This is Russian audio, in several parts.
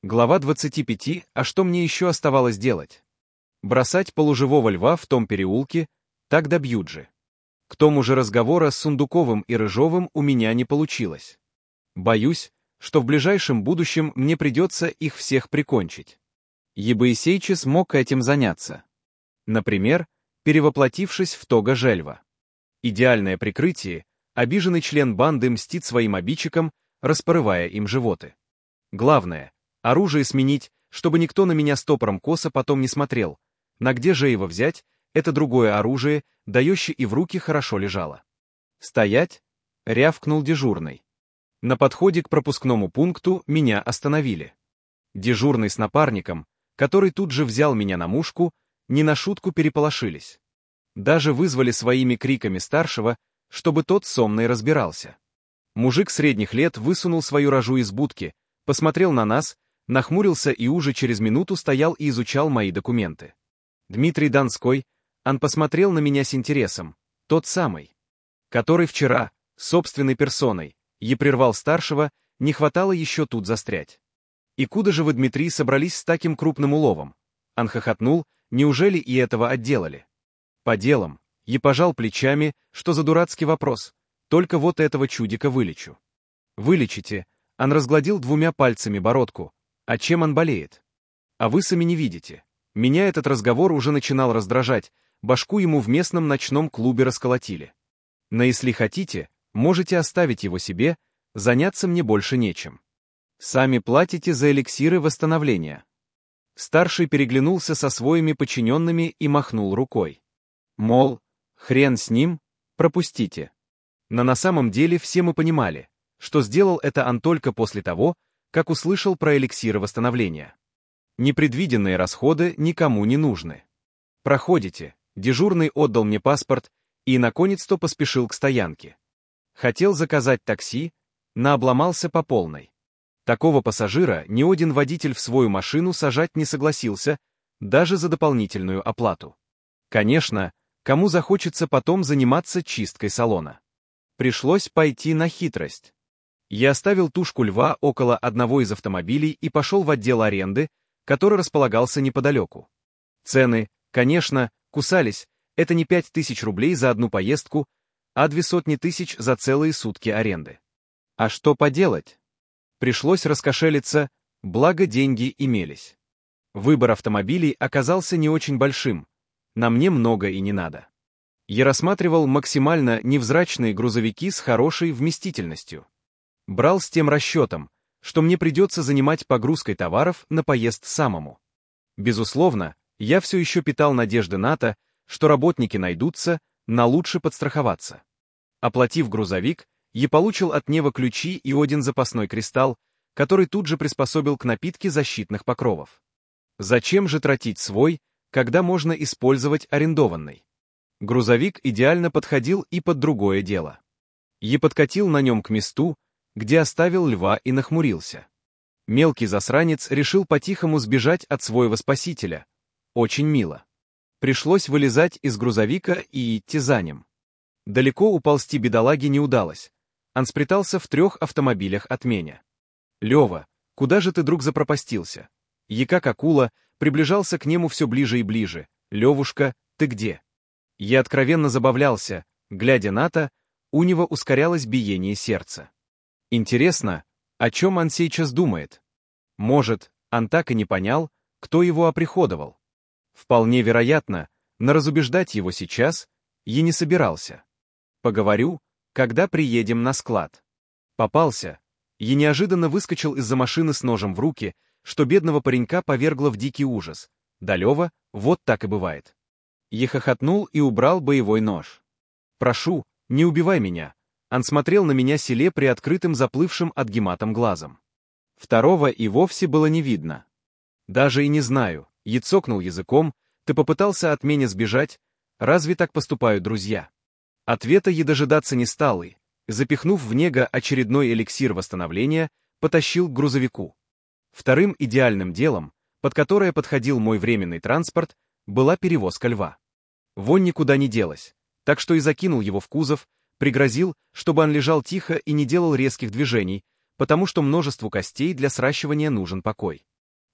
Глава 25. А что мне еще оставалось делать? Бросать полуживого льва в том переулке, так добьют же. К тому же разговора с Сундуковым и Рыжовым у меня не получилось. Боюсь, что в ближайшем будущем мне придется их всех прикончить. Ебоисейчис мог этим заняться. Например, перевоплотившись в Тога Жельва. Идеальное прикрытие, обиженный член банды мстит своим обидчикам, распорывая им животы. Главное, оружие сменить, чтобы никто на меня стопором косо потом не смотрел. На где же его взять, это другое оружие, дающее и в руки хорошо лежало. «Стоять!» — рявкнул дежурный. На подходе к пропускному пункту меня остановили. Дежурный с напарником, который тут же взял меня на мушку, не на шутку переполошились. Даже вызвали своими криками старшего, чтобы тот со мной разбирался. Мужик средних лет высунул свою рожу из будки, посмотрел на нас, нахмурился и уже через минуту стоял и изучал мои документы. Дмитрий Донской, он посмотрел на меня с интересом, тот самый, который вчера, собственной персоной, прервал старшего, не хватало еще тут застрять. «И куда же вы, Дмитрий, собрались с таким крупным уловом?» Он хохотнул, неужели и этого отделали? «По делам», пожал плечами, что за дурацкий вопрос, только вот этого чудика вылечу. «Вылечите», он разгладил двумя пальцами бородку, а чем он болеет? А вы сами не видите. Меня этот разговор уже начинал раздражать, башку ему в местном ночном клубе расколотили. Но если хотите, можете оставить его себе, заняться мне больше нечем. Сами платите за эликсиры восстановления». Старший переглянулся со своими подчиненными и махнул рукой. Мол, хрен с ним, пропустите. Но на самом деле все мы понимали, что сделал это он только после того, как услышал про эликсиры восстановления. Непредвиденные расходы никому не нужны. «Проходите», дежурный отдал мне паспорт и наконец-то поспешил к стоянке. Хотел заказать такси, но обломался по полной. Такого пассажира ни один водитель в свою машину сажать не согласился, даже за дополнительную оплату. Конечно, кому захочется потом заниматься чисткой салона. Пришлось пойти на хитрость. Я оставил тушку льва около одного из автомобилей и пошел в отдел аренды, который располагался неподалеку. Цены, конечно, кусались, это не 5000 рублей за одну поездку, а 200 тысяч за целые сутки аренды. А что поделать? Пришлось раскошелиться, благо деньги имелись. Выбор автомобилей оказался не очень большим, на мне много и не надо. Я рассматривал максимально невзрачные грузовики с хорошей вместительностью. Брал с тем расчетом, что мне придется занимать погрузкой товаров на поезд самому. Безусловно, я все еще питал надежды на то, что работники найдутся, на лучше подстраховаться. Оплатив грузовик, я получил от Нева ключи и один запасной кристалл, который тут же приспособил к напитке защитных покровов. Зачем же тратить свой, когда можно использовать арендованный? Грузовик идеально подходил и под другое дело. Я подкатил на нем к месту, где оставил льва и нахмурился. Мелкий засранец решил по-тихому сбежать от своего спасителя. Очень мило. Пришлось вылезать из грузовика и идти за ним. Далеко уползти бедолаге не удалось. Он спрятался в 3 автомобилях от меня. «Лева, куда же ты, друг, запропастился?» Я как акула приближался к нему все ближе и ближе. «Левушка, ты где?» Я откровенно забавлялся, глядя на то, у него ускорялось биение сердца. Интересно, о чем он сейчас думает? Может, он так и не понял, кто его оприходовал? Вполне вероятно, но разубеждать его сейчас я не собирался. Поговорю, когда приедем на склад. Попался. Я неожиданно выскочил из-за машины с ножем в руки, что бедного паренька повергло в дикий ужас. Да, Лева, вот так и бывает. Я хохотнул и убрал боевой нож. «Прошу, не убивай меня». Он смотрел на меня селе приоткрытым заплывшим от гематом глазом. Второго и вовсе было не видно. «Даже и не знаю», я цокнул языком, «ты попытался от меня сбежать, разве так поступают друзья?» Ответа я дожидаться не стал и, запихнув в него очередной эликсир восстановления, потащил к грузовику. Вторым идеальным делом, под которое подходил мой временный транспорт, была перевозка льва. Вонь никуда не делась, так что и закинул его в кузов, пригрозил, чтобы он лежал тихо и не делал резких движений, потому что множеству костей для сращивания нужен покой.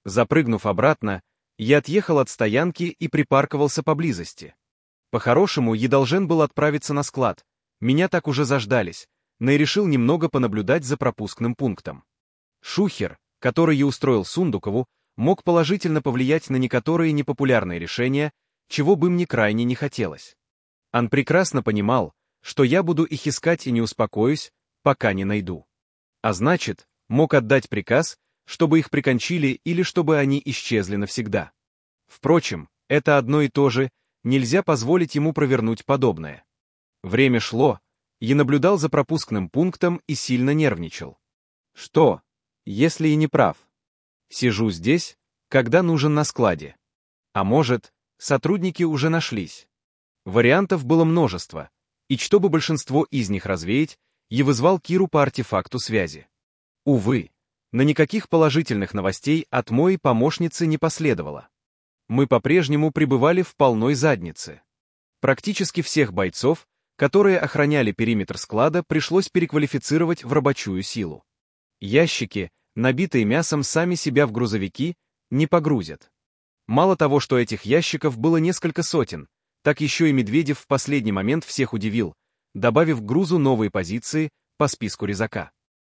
Запрыгнув обратно, я отъехал от стоянки и припарковался поблизости. По-хорошему, я должен был отправиться на склад. Меня так уже заждались, но и решил немного понаблюдать за пропускным пунктом. Шухер, который я устроил Сундукову, мог положительно повлиять на некоторые непопулярные решения, чего бы мне крайне не хотелось. Он прекрасно понимал, что я буду их искать и не успокоюсь, пока не найду. А значит, мог отдать приказ, чтобы их прикончили или чтобы они исчезли навсегда. Впрочем, это одно и то же, нельзя позволить ему провернуть подобное. Время шло, я наблюдал за пропускным пунктом и сильно нервничал. Что, если и не прав? Сижу здесь, когда нужен на складе. А может, сотрудники уже нашлись. Вариантов было множество, и чтобы большинство из них развеять, я вызвал Киру по артефакту связи. Увы, на никаких положительных новостей от моей помощницы не последовало. Мы по-прежнему пребывали в полной заднице. Практически всех бойцов, которые охраняли периметр склада, пришлось переквалифицировать в рабочую силу. Ящики, набитые мясом, сами себя в грузовики не погрузят. Мало того, что этих ящиков было несколько сотен, так еще и Медведев в последний момент всех удивил, добавив к грузу новые позиции по списку резака.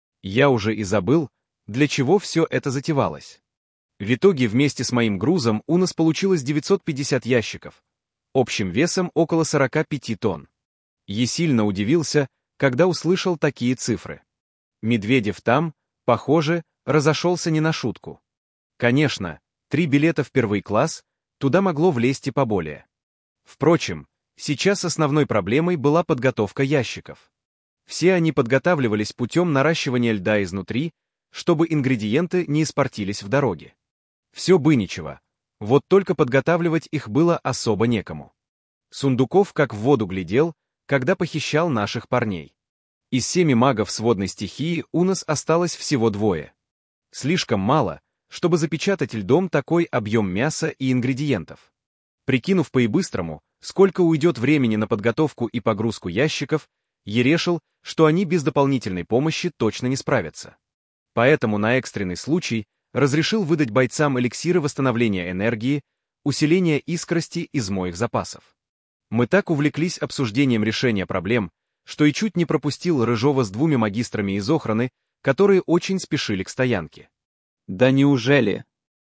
Я уже и забыл, для чего все это затевалось. В итоге вместе с моим грузом у нас получилось 950 ящиков, общим весом около 45 тонн. Я сильно удивился, когда услышал такие цифры. Медведев там, похоже, разошелся не на шутку. Конечно, 3 билета в первый класс, туда могло влезть и поболее. Впрочем, сейчас основной проблемой была подготовка ящиков. Все они подготавливались путем наращивания льда изнутри, чтобы ингредиенты не испортились в дороге. Все бы ничего, вот только подготавливать их было особо некому. Сундуков как в воду глядел, когда похищал наших парней. Из 7 магов с водной стихии у нас осталось всего 2. Слишком мало, чтобы запечатать льдом такой объем мяса и ингредиентов. Прикинув по-быстрому, сколько уйдет времени на подготовку и погрузку ящиков, я решил, что они без дополнительной помощи точно не справятся. Поэтому на экстренный случай разрешил выдать бойцам эликсиры восстановления энергии, усиления искрости из моих запасов. Мы так увлеклись обсуждением решения проблем, что и чуть не пропустил Рыжова с 2 магистрами из охраны, которые очень спешили к стоянке. «Да неужели?»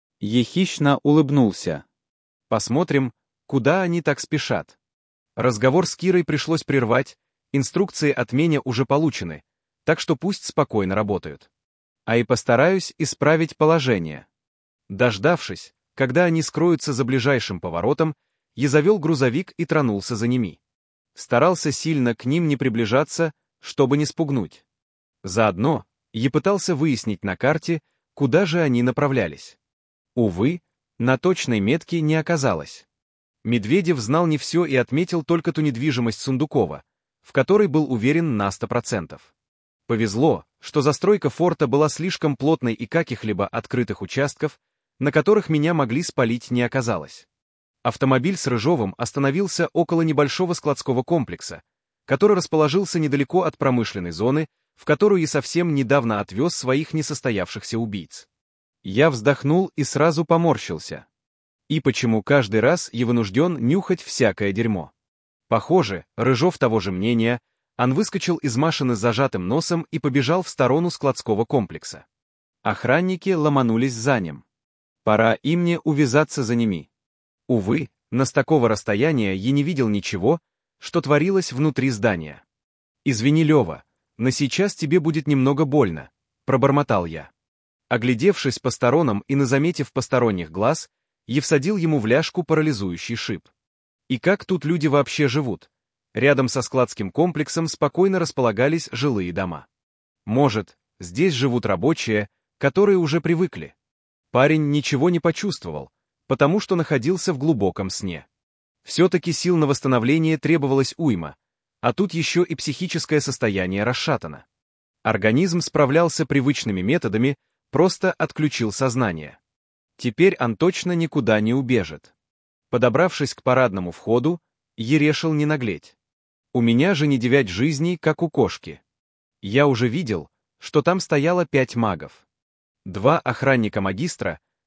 Ехищно улыбнулся. Посмотрим, куда они так спешат. Разговор с Кирой пришлось прервать, инструкции от меня уже получены, так что пусть спокойно работают. А и постараюсь исправить положение. Дождавшись, когда они скроются за ближайшим поворотом, я завел грузовик и тронулся за ними. Старался сильно к ним не приближаться, чтобы не спугнуть. Заодно я пытался выяснить на карте, куда же они направлялись. Увы, на точной метке не оказалось. Медведев знал не все и отметил только ту недвижимость Сундукова, в которой был уверен на 100%. Повезло, что застройка форта была слишком плотной и каких-либо открытых участков, на которых меня могли спалить, не оказалось. Автомобиль с Рыжовым остановился около небольшого складского комплекса, который расположился недалеко от промышленной зоны, в которую я совсем недавно отвез своих несостоявшихся убийц. Я вздохнул и сразу поморщился. И почему каждый раз я вынужден нюхать всякое дерьмо? Похоже, Рыжов того же мнения, он выскочил из машины с зажатым носом и побежал в сторону складского комплекса. Охранники ломанулись за ним. Пора и мне увязаться за ними. Увы, но с такого расстояния я не видел ничего, что творилось внутри здания. «Извини, Лева, но сейчас тебе будет немного больно», — пробормотал я. Оглядевшись по сторонам и назаметив посторонних глаз, я всадил ему в ляжку парализующий шип. И как тут люди вообще живут? Рядом со складским комплексом спокойно располагались жилые дома. Может, здесь живут рабочие, которые уже привыкли. Парень ничего не почувствовал, потому что находился в глубоком сне. Все-таки сил на восстановление требовалось уйма, а тут еще и психическое состояние расшатано. Организм справлялся привычными методами, просто отключил сознание. Теперь он точно никуда не убежит. Подобравшись к парадному входу, я решил не наглеть. У меня же не 9 жизней, как у кошки. Я уже видел, что там стояло 5 магов. 2 охранника магистра,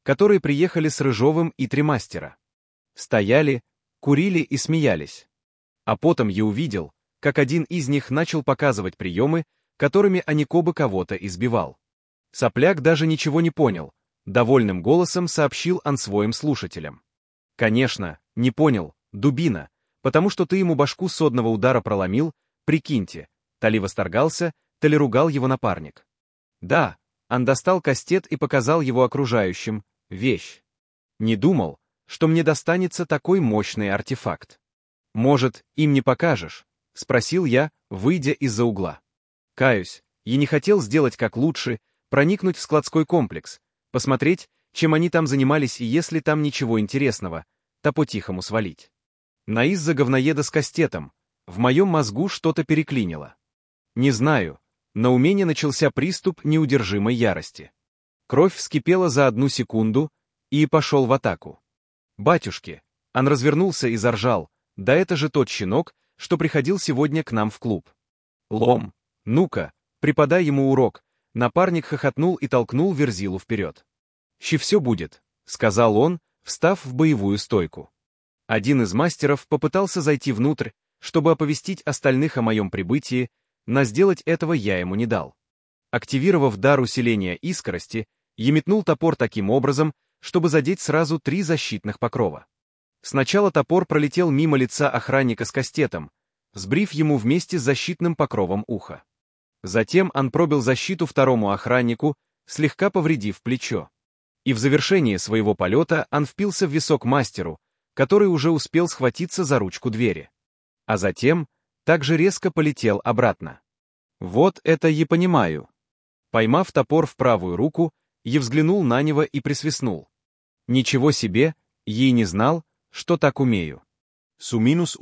которые приехали с Рыжовым и три мастера. Стояли, курили и смеялись. А потом я увидел, как один из них начал показывать приемы, которыми Аникоба кого-то избивал. Сопляк даже ничего не понял, довольным голосом сообщил он своим слушателям. Конечно, не понял, дубина, потому что ты ему башку содного удара проломил, прикиньте, то ли восторгался, то ли ругал его напарник. Да, он достал кастет и показал его окружающим, вещь. Не думал, что мне достанется такой мощный артефакт. «Может, им не покажешь?» — спросил я, выйдя из-за угла. Каюсь, я не хотел сделать как лучше, проникнуть в складской комплекс, посмотреть, чем они там занимались и если там ничего интересного, то по-тихому свалить. На из-за говноеда с кастетом, в моем мозгу что-то переклинило. Не знаю, но у меня начался приступ неудержимой ярости. Кровь вскипела за 1 секунду и пошел в атаку. «Батюшки!» Он развернулся и заржал. «Да это же тот щенок, что приходил сегодня к нам в клуб. Лом, ну-ка, преподай ему урок». Напарник хохотнул и толкнул Верзилу вперед. «Щи все будет», — сказал он, встав в боевую стойку. Один из мастеров попытался зайти внутрь, чтобы оповестить остальных о моем прибытии, но сделать этого я ему не дал. Активировав дар усиления искорости, я метнул топор таким образом, чтобы задеть сразу 3 защитных покрова. Сначала топор пролетел мимо лица охранника с кастетом, сбрив ему вместе с защитным покровом ухо. Затем он пробил защиту второму охраннику, слегка повредив плечо. И в завершении своего полета он впился в висок мастеру, который уже успел схватиться за ручку двери. А затем также резко полетел обратно. Вот это я понимаю. Поймав топор в правую руку, я взглянул на него и присвистнул. Ничего себе, я и не знал, что так умею. Суминус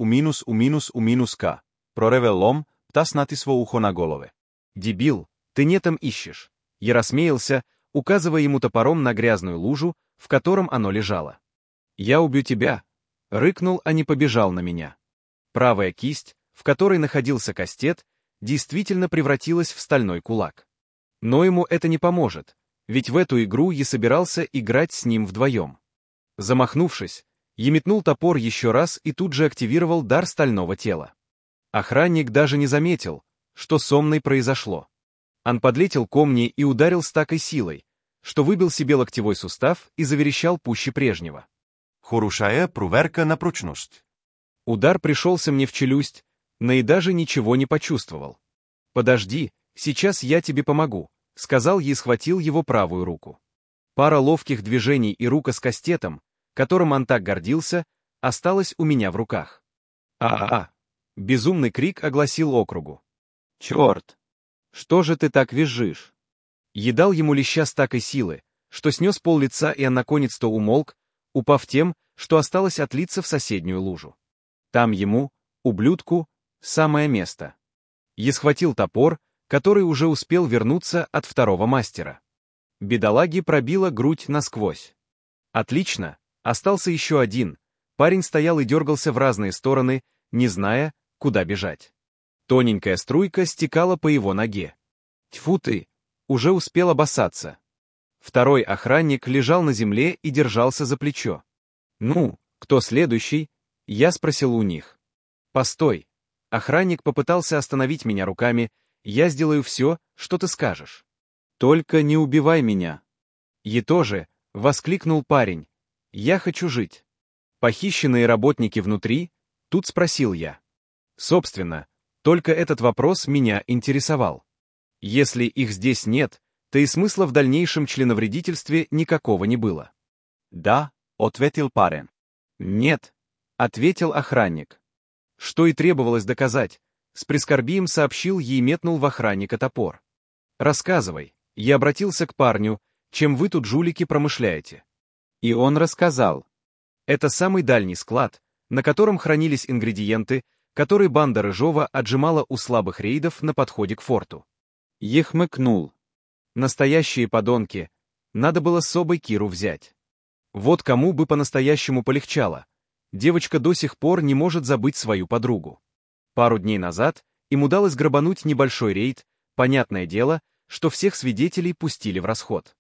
ка. Проревел Лом, птаснати сво ухо на голове. Дебил, ты не там ищешь. Я рассмеялся, указывая ему топором на грязную лужу, в котором оно лежало. «Я убью тебя!» — рыкнул, а не побежал на меня. Правая кисть, в которой находился кастет, действительно превратилась в стальной кулак. Но ему это не поможет, ведь в эту игру я собирался играть с ним вдвоем. Замахнувшись, я метнул топор еще раз и тут же активировал дар стального тела. Охранник даже не заметил, что со мной произошло. Он подлетел ко мне и ударил с такой силой, что выбил себе локтевой сустав и заверещал пуще прежнего. Хорошая проверка на прочность. Удар пришелся мне в челюсть, но и даже ничего не почувствовал. «Подожди, сейчас я тебе помогу», — сказал я и схватил его правую руку. Пара ловких движений и рука с кастетом, которым он так гордился, осталась у меня в руках. «А-а-а!» — безумный крик огласил округу. «Черт! Что же ты так визжишь?» Я дал ему леща с такой силы, что снес пол лица, и он наконец-то умолк, упав тем, что осталось отлиться в соседнюю лужу. Там ему, ублюдку, самое место. Я схватил топор, который уже успел вернуться от второго мастера. Бедолаге пробила грудь насквозь. Отлично, остался еще один. Парень стоял и дергался в разные стороны, не зная, куда бежать. Тоненькая струйка стекала по его ноге. Тьфу ты, уже успел обоссаться. Второй охранник лежал на земле и держался за плечо. «Ну, кто следующий?» — я спросил у них. «Постой». Охранник попытался остановить меня руками. «Я сделаю все, что ты скажешь». «Только не убивай меня». «И тоже», — воскликнул парень. «Я хочу жить». «Похищенные работники внутри?» — тут спросил я. Собственно, только этот вопрос меня интересовал. Если их здесь нет, то и смысла в дальнейшем членовредительстве никакого не было. Да, ответил парень. Нет, ответил охранник. Что и требовалось доказать, с прискорбием сообщил ей и метнул в охранника топор. Рассказывай, я обратился к парню, чем вы тут, жулики, промышляете. И он рассказал. Это самый дальний склад, на котором хранились ингредиенты, которые банда Рыжова отжимала у слабых рейдов на подходе к форту. Я хмыкнул. Настоящие подонки. Надо было с собой Киру взять. Вот кому бы по-настоящему полегчало. Девочка до сих пор не может забыть свою подругу. Пару дней назад им удалось грабануть небольшой рейд, понятное дело, что всех свидетелей пустили в расход.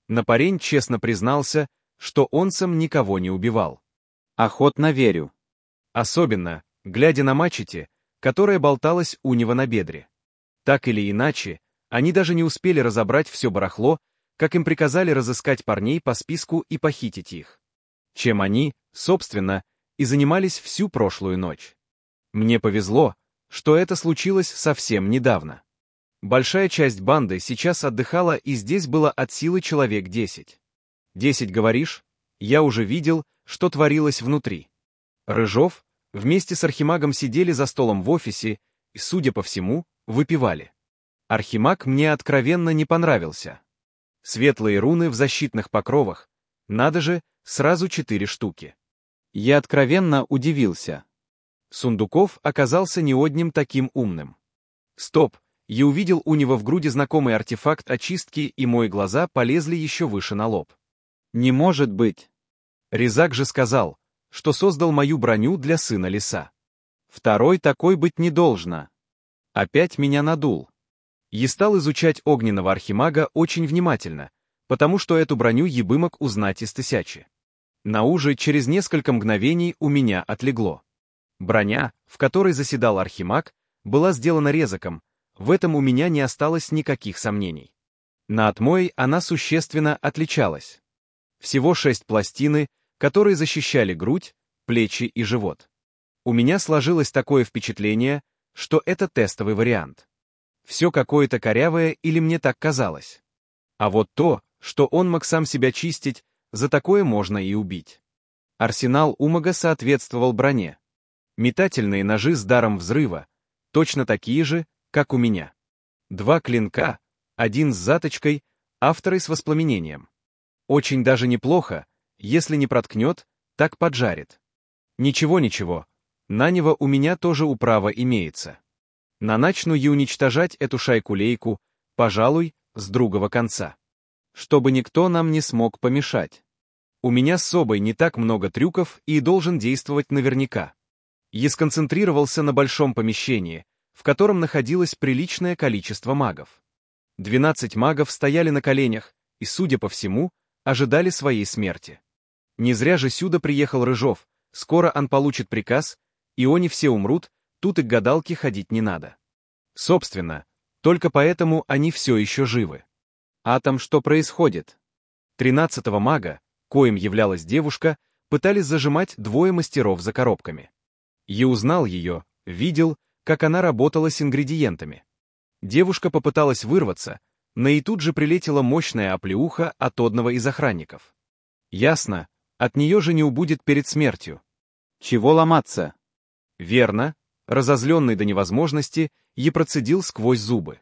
Напарень честно признался, что он сам никого не убивал. Охотно верю. Особенно, глядя на мачете, которая болталась у него на бедре. Так или иначе, они даже не успели разобрать все барахло, как им приказали разыскать парней по списку и похитить их. Чем они, собственно, и занимались всю прошлую ночь. Мне повезло, что это случилось совсем недавно. Большая часть банды сейчас отдыхала, и здесь было от силы человек 10. 10, говоришь? Я уже видел, что творилось внутри. Рыжов вместе с Архимагом сидели за столом в офисе и, судя по всему, выпивали. Архимаг мне откровенно не понравился. Светлые руны в защитных покровах, надо же, сразу 4 штуки. Я откровенно удивился. Сундуков оказался не одним таким умным. Стоп, я увидел у него в груди знакомый артефакт очистки, и мои глаза полезли еще выше на лоб. Не может быть. Резак же сказал, что создал мою броню для сына леса. Второй такой быть не должно. Опять меня надул. Я стал изучать огненного архимага очень внимательно, потому что эту броню ебымок узнать из тысячи. На уже через несколько мгновений у меня отлегло. Броня, в которой заседал архимаг, была сделана резаком, в этом у меня не осталось никаких сомнений. На отмое она существенно отличалась. Всего 6 пластины, которые защищали грудь, плечи и живот. У меня сложилось такое впечатление, что это тестовый вариант. Все какое-то корявое или мне так казалось. А вот то, что он мог сам себя чистить, за такое можно и убить. Арсенал у мага соответствовал броне. Метательные ножи с даром взрыва, точно такие же, как у меня. 2 клинка, один с заточкой, а второй с воспламенением. Очень даже неплохо, если не проткнет, так поджарит. Ничего, на него у меня тоже управа имеется. Начну я уничтожать эту шайку-лейку, пожалуй, с другого конца. Чтобы никто нам не смог помешать. У меня с собой не так много трюков и должен действовать наверняка. Я сконцентрировался на большом помещении, в котором находилось приличное количество магов. 12 магов стояли на коленях и, судя по всему, ожидали своей смерти. Не зря же сюда приехал Рыжов, скоро он получит приказ, и они все умрут, тут и к гадалке ходить не надо. Собственно, только поэтому они все еще живы. А там что происходит? 13-го мага, коим являлась девушка, пытались зажимать 2 мастеров за коробками. Я узнал ее, видел, как она работала с ингредиентами. Девушка попыталась вырваться, но и тут же прилетела мощная оплеуха от одного из охранников. Ясно, от нее же не убудет перед смертью. Чего ломаться? Верно, разозленный до невозможности, я процедил сквозь зубы.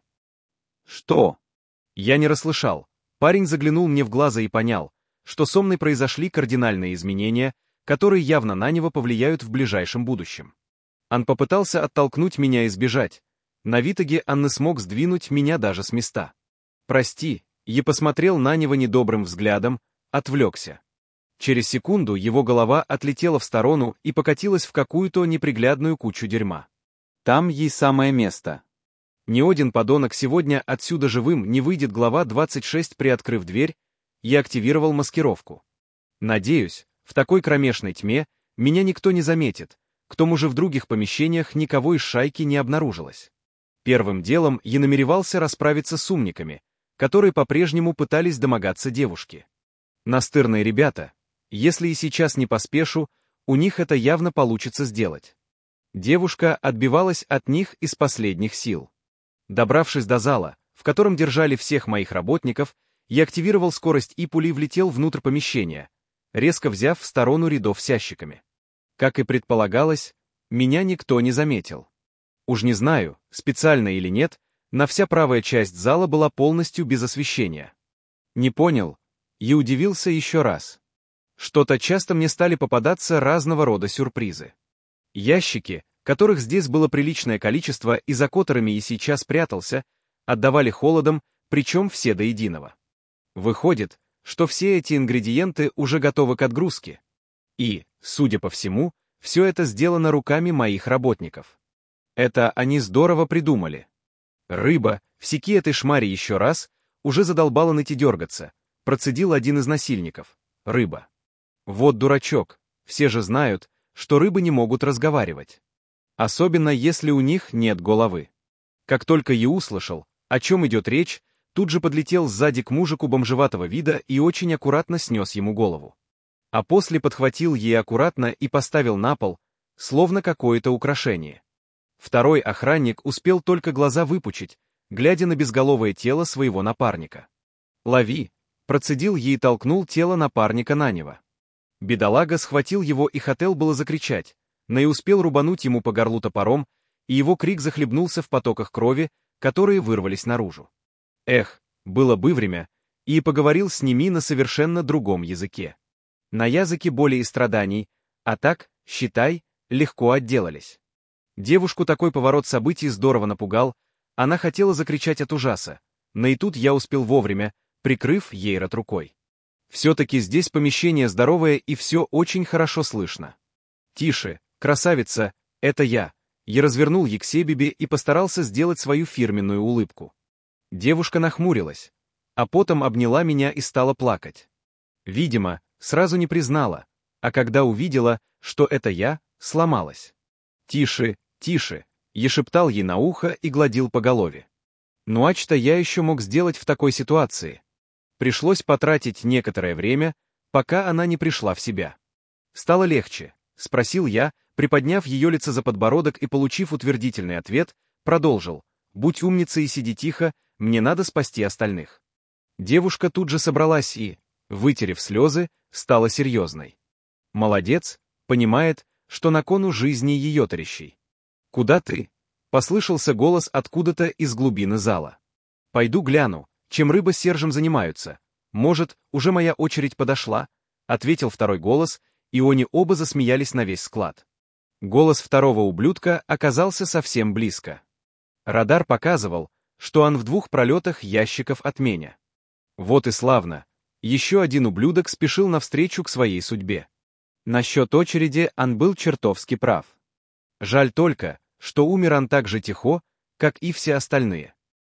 Что? Я не расслышал. Парень заглянул мне в глаза и понял, что со мной произошли кардинальные изменения, которые явно на него повлияют в ближайшем будущем. Он попытался оттолкнуть меня и сбежать. На Витаге он не смог сдвинуть меня даже с места. «Прости», я посмотрел на него недобрым взглядом, отвлекся. Через секунду его голова отлетела в сторону и покатилась в какую-то неприглядную кучу дерьма. Там ей самое место. Ни один подонок сегодня отсюда живым не выйдет. Глава 26. Приоткрыв дверь, я активировал маскировку. Надеюсь, в такой кромешной тьме меня никто не заметит, к тому же в других помещениях никого из шайки не обнаружилось. Первым делом я намеревался расправиться с умниками, которые по-прежнему пытались домогаться девушки. Настырные ребята, если и сейчас не поспешу, у них это явно получится сделать. Девушка отбивалась от них из последних сил. Добравшись до зала, в котором держали всех моих работников, я активировал скорость и пулей влетел внутрь помещения, резко взяв в сторону рядов с ящиками. Как и предполагалось, меня никто не заметил. Уж не знаю, специально или нет, но вся правая часть зала была полностью без освещения. Не понял, и удивился еще раз. Что-то часто мне стали попадаться разного рода сюрпризы. Ящики, которых здесь было приличное количество и за которыми я сейчас прятался, отдавали холодом, причем все до единого. Выходит, что все эти ингредиенты уже готовы к отгрузке. И, судя по всему, все это сделано руками моих работников. Это они здорово придумали. Рыба, всеки этой шмари еще раз, уже задолбала ныть и дергаться, процедил один из насильников. Рыба. Вот дурачок, все же знают, что рыбы не могут разговаривать. Особенно если у них нет головы. Как только я услышал, о чем идет речь, тут же подлетел сзади к мужику бомжеватого вида и очень аккуратно снес ему голову. А после подхватил ей аккуратно и поставил на пол, словно какое-то украшение. Второй охранник успел только глаза выпучить, глядя на безголовое тело своего напарника. «Лови!» — процедил ей и толкнул тело напарника на него. Бедолага схватил его и хотел было закричать, но и успел рубануть ему по горлу топором, и его крик захлебнулся в потоках крови, которые вырвались наружу. Эх, было бы время, и поговорил с ними на совершенно другом языке. На языке боли и страданий, а так, считай, легко отделались. Девушку такой поворот событий здорово напугал, она хотела закричать от ужаса, но и тут я успел вовремя, прикрыв ей рот рукой. Все-таки здесь помещение здоровое и все очень хорошо слышно. «Тише, красавица, это я!» Я развернул ей к себе и постарался сделать свою фирменную улыбку. Девушка нахмурилась, а потом обняла меня и стала плакать. Видимо, сразу не признала, а когда увидела, что это я, сломалась. «Тише, тише!» Я шептал ей на ухо и гладил по голове. Ну а что я еще мог сделать в такой ситуации? Пришлось потратить некоторое время, пока она не пришла в себя. «Стало легче?» — спросил я, приподняв ее лицо за подбородок и, получив утвердительный ответ, продолжил. «Будь умницей и сиди тихо, мне надо спасти остальных». Девушка тут же собралась и, вытерев слезы, стала серьезной. Молодец, понимает, что на кону жизни ее товарищей. «Куда ты?» — послышался голос откуда-то из глубины зала. «Пойду гляну, чем рыба с Сержем занимаются. Может, уже моя очередь подошла?» — ответил второй голос, и они оба засмеялись на весь склад. Голос второго ублюдка оказался совсем близко. Радар показывал, что он в 2 пролетах ящиков от меня. Вот и славно. Еще один ублюдок спешил навстречу к своей судьбе. Насчет очереди он был чертовски прав. Жаль только, что умер он так же тихо, как и все остальные.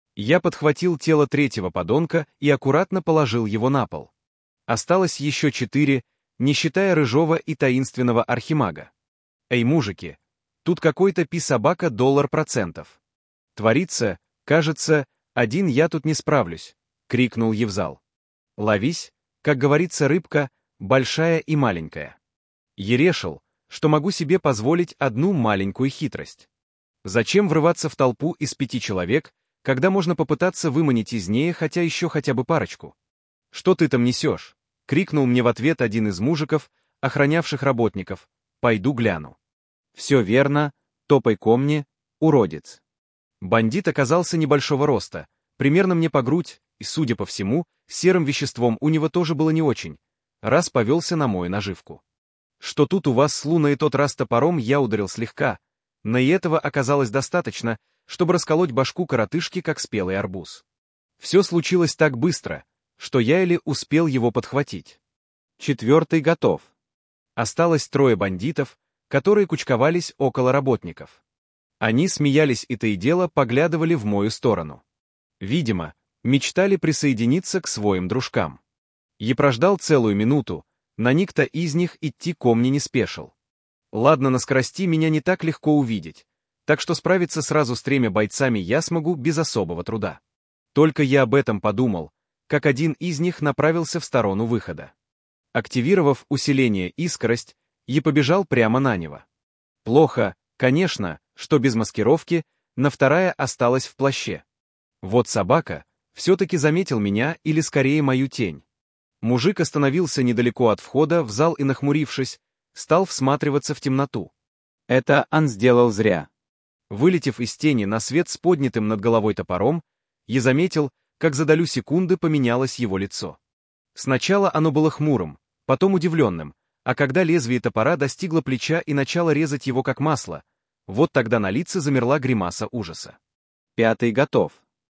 Я подхватил тело третьего подонка и аккуратно положил его на пол. Осталось еще 4, не считая рыжого и таинственного архимага. «Эй, мужики, тут какой-то пи-собака $%. Творится, кажется, один я тут не справлюсь», — крикнул Евзал. «Ловись, как говорится, рыбка, большая и маленькая». Я решил, что могу себе позволить одну маленькую хитрость. Зачем врываться в толпу из 5 человек, когда можно попытаться выманить из нее хотя бы парочку? «Что ты там несешь?» — крикнул мне в ответ один из мужиков, охранявших работников. «Пойду гляну». «Все верно, топай ко мне, уродец». Бандит оказался небольшого роста, примерно мне по грудь, и, судя по всему, серым веществом у него тоже было не очень, раз повелся на мою наживку. «Что тут у вас с Луной тот раз топором я ударил слегка, но и этого оказалось достаточно, чтобы расколоть башку коротышки, как спелый арбуз. Все случилось так быстро, что я еле успел его подхватить. 4-й готов. Осталось 3 бандитов, которые кучковались около работников. Они смеялись и то и дело поглядывали в мою сторону. Видимо, мечтали присоединиться к своим дружкам. Я прождал целую минуту, на никто из них идти ко мне не спешил. Ладно, на скорости меня не так легко увидеть, так что справиться сразу с 3 бойцами я смогу без особого труда. Только я об этом подумал, как один из них направился в сторону выхода. Активировав усиление и скорость, я побежал прямо на него. Плохо, конечно, что без маскировки, но вторая осталась в плаще. Вот собака все-таки заметил меня или скорее мою тень. Мужик остановился недалеко от входа в зал и, нахмурившись, стал всматриваться в темноту. Это он сделал зря. Вылетев из тени на свет с поднятым над головой топором, я заметил, как за долю секунды поменялось его лицо. Сначала оно было хмурым, потом удивленным, а когда лезвие топора достигло плеча и начало резать его как масло, вот тогда на лице замерла гримаса ужаса. 5-й готов.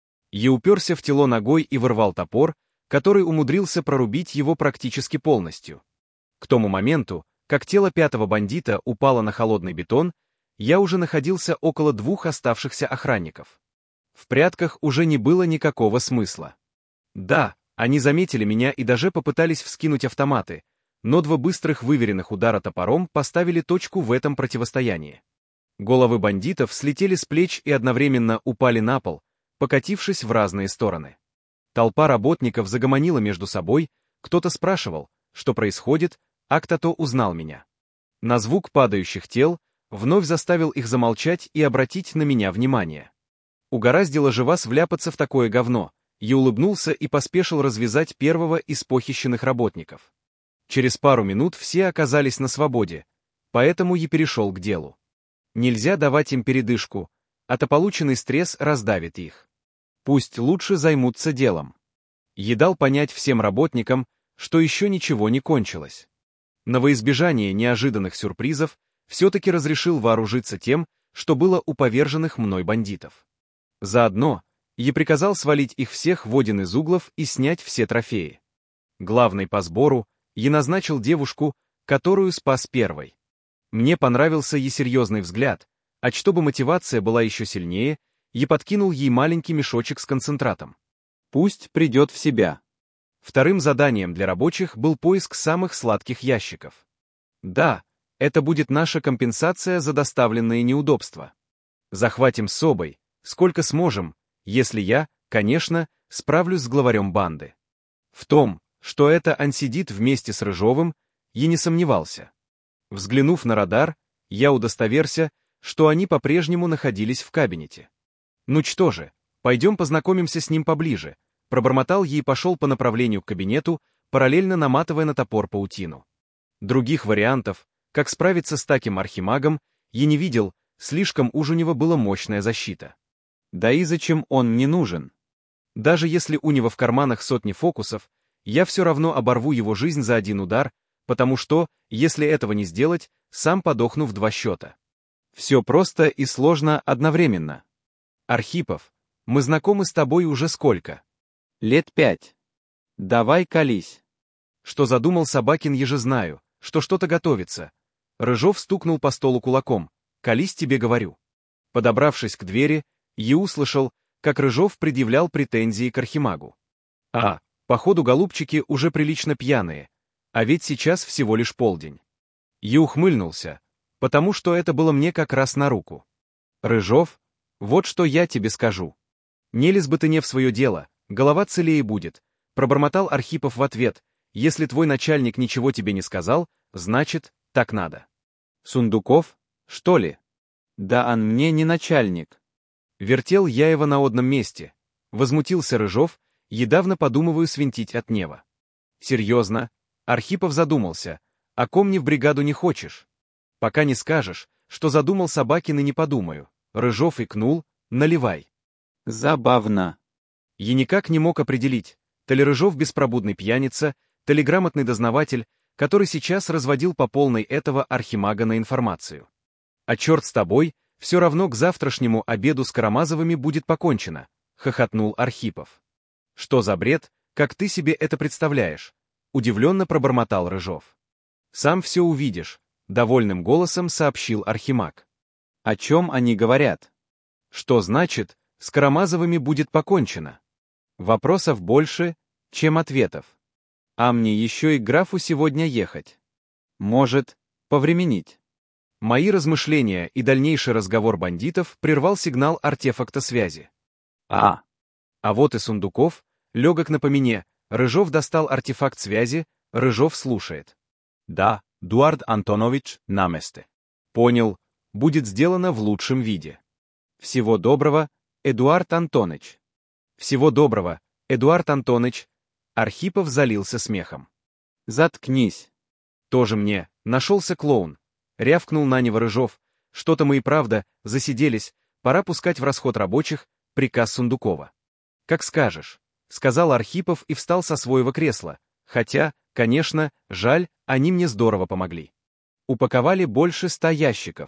Я уперся в тело ногой и вырвал топор, который умудрился прорубить его практически полностью. К тому моменту, как тело 5-го бандита упало на холодный бетон, я уже находился около 2 оставшихся охранников. В прятках уже не было никакого смысла. Да, Они заметили меня и даже попытались вскинуть автоматы, но два быстрых выверенных удара топором поставили точку в этом противостоянии. Головы бандитов слетели с плеч и одновременно упали на пол, покатившись в разные стороны. Толпа работников загомонила между собой, кто-то спрашивал, что происходит, а кто-то узнал меня. На звук падающих тел вновь заставил их замолчать и обратить на меня внимание. Угораздило же вас вляпаться в такое говно. Я улыбнулся и поспешил развязать первого из похищенных работников. Через пару минут все оказались на свободе, поэтому я перешел к делу. Нельзя давать им передышку, а то полученный стресс раздавит их. Пусть лучше займутся делом. Я дал понять всем работникам, что еще ничего не кончилось. На во избежание неожиданных сюрпризов все-таки разрешил вооружиться тем, что было у поверженных мной бандитов. Заодно я приказал свалить их всех в один из углов и снять все трофеи. Главной по сбору я назначил девушку, которую спас первой. Мне понравился ей серьезный взгляд, а чтобы мотивация была еще сильнее, я подкинул ей маленький мешочек с концентратом. Пусть придет в себя. Вторым заданием для рабочих был поиск самых сладких ящиков. Да, это будет наша компенсация за доставленные неудобства. Захватим с собой, сколько сможем, если я, конечно, справлюсь с главарем банды. В том, что это он сидит вместе с Рыжовым, я не сомневался. Взглянув на радар, я удостоверся, что они по-прежнему находились в кабинете. Ну что же, пойдем познакомимся с ним поближе, пробормотал ей и пошел по направлению к кабинету, параллельно наматывая на топор паутину. Других вариантов, как справиться с таким архимагом, я не видел, слишком уж у него была мощная защита. Да и зачем он мне нужен? Даже если у него в карманах сотни фокусов, я все равно оборву его жизнь за один удар, потому что, если этого не сделать, сам подохну в 2 счета. Все просто и сложно одновременно. Архипов, мы знакомы с тобой уже сколько? Лет 5. Давай колись. Что задумал Собакин, я же знаю, что что-то готовится. Рыжов стукнул по столу кулаком. Колись тебе говорю. Подобравшись к двери, я услышал, как Рыжов предъявлял претензии к архимагу. Походу голубчики уже прилично пьяные, а ведь сейчас всего лишь полдень. Я ухмыльнулся, потому что это было мне как раз на руку. Рыжов, вот что я тебе скажу. Не лез бы ты не в свое дело, голова целее будет, пробормотал Архипов в ответ. Если твой начальник ничего тебе не сказал, значит, так надо. Сундуков, что ли? Да он мне не начальник. Вертел я его на одном месте. Возмутился Рыжов, едавно подумываю свинтить от нева. Серьезно? Архипов задумался. А ко мне в бригаду не хочешь? Пока не скажешь, что задумал Собакин, и не подумаю. Рыжов икнул, наливай. Забавно. Я никак не мог определить, то ли Рыжов беспробудный пьяница, то ли грамотный дознаватель, который сейчас разводил по полной этого архимага на информацию. А черт с тобой, все равно к завтрашнему обеду с Карамазовыми будет покончено, хохотнул Архипов. Что за бред, как ты себе это представляешь? Удивленно пробормотал Рыжов. Сам все увидишь, довольным голосом сообщил архимаг. О чем они говорят? Что значит, с Карамазовыми будет покончено? Вопросов больше, чем ответов. А мне еще и к графу сегодня ехать. Может, повременить. Мои размышления и дальнейший разговор бандитов прервал сигнал артефакта связи. А вот и Сундуков, легок на помине, Рыжов достал артефакт связи, Рыжов слушает. Да, Дуард Антонович, на месте. Понял, будет сделано в лучшем виде. Всего доброго, Эдуард Антоныч. Всего доброго, Эдуард Антоныч. Архипов залился смехом. Заткнись. Тоже мне, нашелся клоун. Рявкнул на него Рыжов. Что-то мы и правда засиделись, пора пускать в расход рабочих, приказ Сундукова. Как скажешь, сказал Архипов и встал со своего кресла, хотя, конечно, жаль, они мне здорово помогли. Упаковали больше 100 ящиков.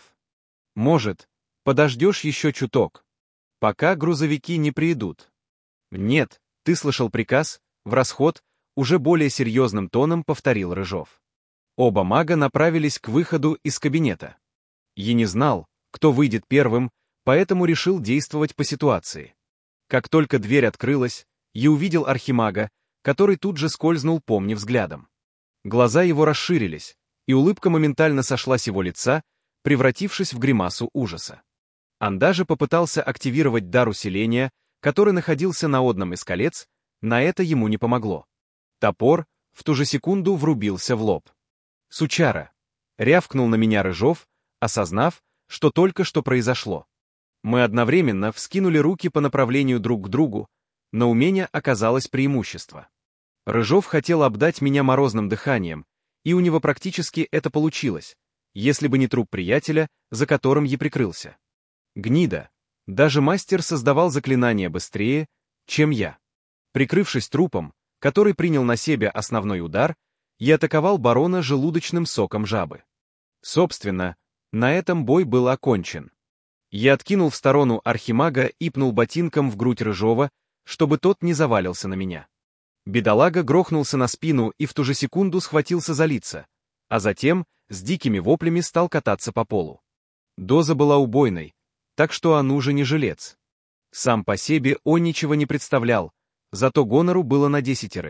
Может, подождешь еще чуток, пока грузовики не приедут? Нет, ты слышал приказ, в расход, уже более серьезным тоном повторил Рыжов. Оба мага направились к выходу из кабинета. Я не знал, кто выйдет первым, поэтому решил действовать по ситуации. Как только дверь открылась, я увидел архимага, который тут же скользнул по мне взглядом. Глаза его расширились, и улыбка моментально сошла с его лица, превратившись в гримасу ужаса. Он даже попытался активировать дар усиления, который находился на одном из колец, на это ему не помогло. Топор в ту же секунду врубился в лоб. «Сучара!» — рявкнул на меня Рыжов, осознав, что только что произошло. Мы одновременно вскинули руки по направлению друг к другу, но у меня оказалось преимущество. Рыжов хотел обдать меня морозным дыханием, и у него практически это получилось, если бы не труп приятеля, за которым я прикрылся. Гнида. Даже мастер создавал заклинания быстрее, чем я. Прикрывшись трупом, который принял на себя основной удар, я атаковал барона желудочным соком жабы. Собственно, на этом бой был окончен. Я откинул в сторону архимага и пнул ботинком в грудь Рыжова, чтобы тот не завалился на меня. Бедолага грохнулся на спину и в ту же секунду схватился за лица, а затем с дикими воплями стал кататься по полу. Доза была убойной, так что он уже не жилец. Сам по себе он ничего не представлял, зато гонору было на 10.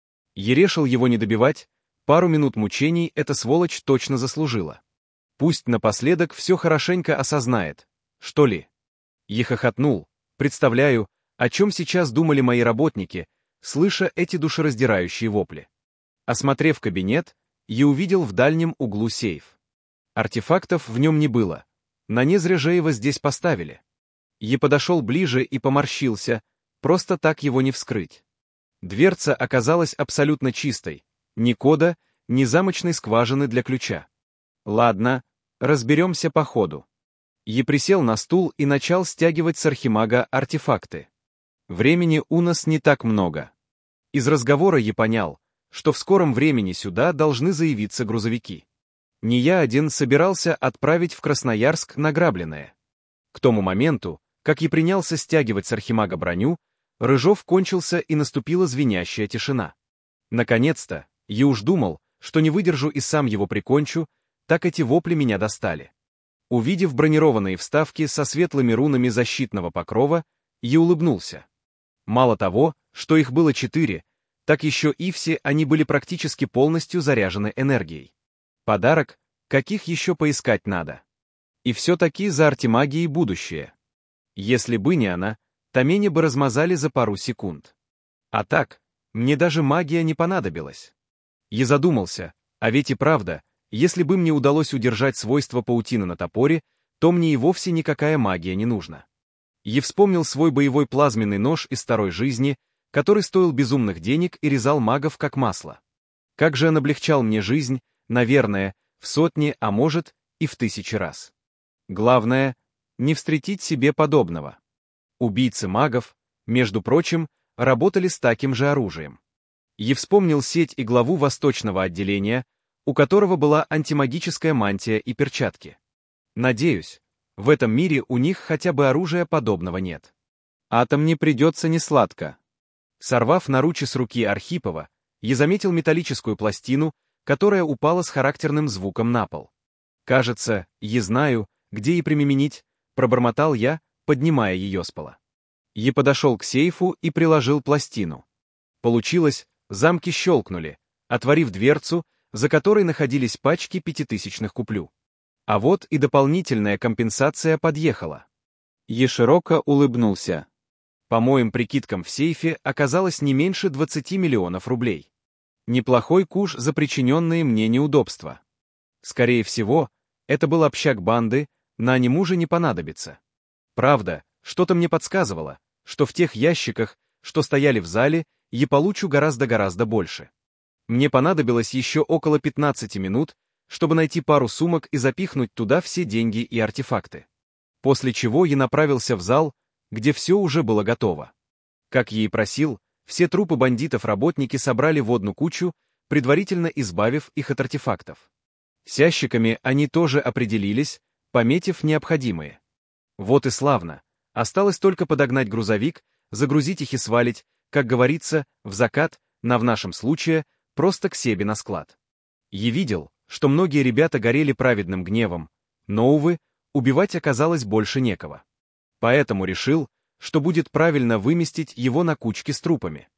Я решил его не добивать, пару минут мучений эта сволочь точно заслужила. Пусть напоследок все хорошенько осознает, что ли. Я хохотнул, представляю, о чем сейчас думали мои работники, слыша эти душераздирающие вопли. Осмотрев кабинет, я увидел в дальнем углу сейф. Артефактов в нем не было, на незря же его здесь поставили. Я подошел ближе и поморщился, просто так его не вскрыть. Дверца оказалась абсолютно чистой, ни кода, ни замочной скважины для ключа. Ладно, разберемся по ходу. Я присел на стул и начал стягивать с архимага артефакты. Времени у нас не так много. Из разговора я понял, что в скором времени сюда должны заявиться грузовики. Не я один собирался отправить в Красноярск награбленное. К тому моменту, как я принялся стягивать с архимага броню, Рыжов кончился и наступила звенящая тишина. Наконец-то, я уж думал, что не выдержу и сам его прикончу, так эти вопли меня достали. Увидев бронированные вставки со светлыми рунами защитного покрова, я улыбнулся. Мало того, что их было 4, так еще и все они были практически полностью заряжены энергией. Подарок, каких еще поискать надо. И все-таки за артемагией будущее. Если бы не она, то меня бы размазали за пару секунд. А так, мне даже магия не понадобилась. Я задумался, а ведь и правда, если бы мне удалось удержать свойства паутины на топоре, то мне и вовсе никакая магия не нужна. Я вспомнил свой боевой плазменный нож из старой жизни, который стоил безумных денег и резал магов как масло. Как же он облегчал мне жизнь, наверное, в сотни, а может, и в 1000 раз. Главное, не встретить себе подобного. Убийцы магов, между прочим, работали с таким же оружием. Я вспомнил сеть и главу восточного отделения, у которого была антимагическая мантия и перчатки. Надеюсь, в этом мире у них хотя бы оружия подобного нет. Атом не придется несладко. Сорвав наручи с руки Архипова, я заметил металлическую пластину, которая упала с характерным звуком на пол. Кажется, я знаю, где и применить, пробормотал я, поднимая ее с пола. Я подошел к сейфу и приложил пластину. Получилось, замки щелкнули, отворив дверцу, за которой находились пачки 5000-ных куплю. А вот и дополнительная компенсация подъехала. Я широко улыбнулся. По моим прикидкам, в сейфе оказалось не меньше 20 миллионов рублей. Неплохой куш за причиненные мне неудобства. Скорее всего, это был общак банды, наниму же не понадобится. Правда, что-то мне подсказывало, что в тех ящиках, что стояли в зале, я получу гораздо больше. Мне понадобилось еще около 15 минут, чтобы найти пару сумок и запихнуть туда все деньги и артефакты. После чего я направился в зал, где все уже было готово. Как я и просил, все трупы бандитов работники собрали в одну кучу, предварительно избавив их от артефактов. С ящиками они тоже определились, пометив необходимые. Вот и славно. Осталось только подогнать грузовик, загрузить их и свалить, как говорится, в закат, в нашем случае, просто к себе на склад. Я видел, что многие ребята горели праведным гневом, но, увы, убивать оказалось больше некого. Поэтому решил, что будет правильно выместить его на кучке с трупами.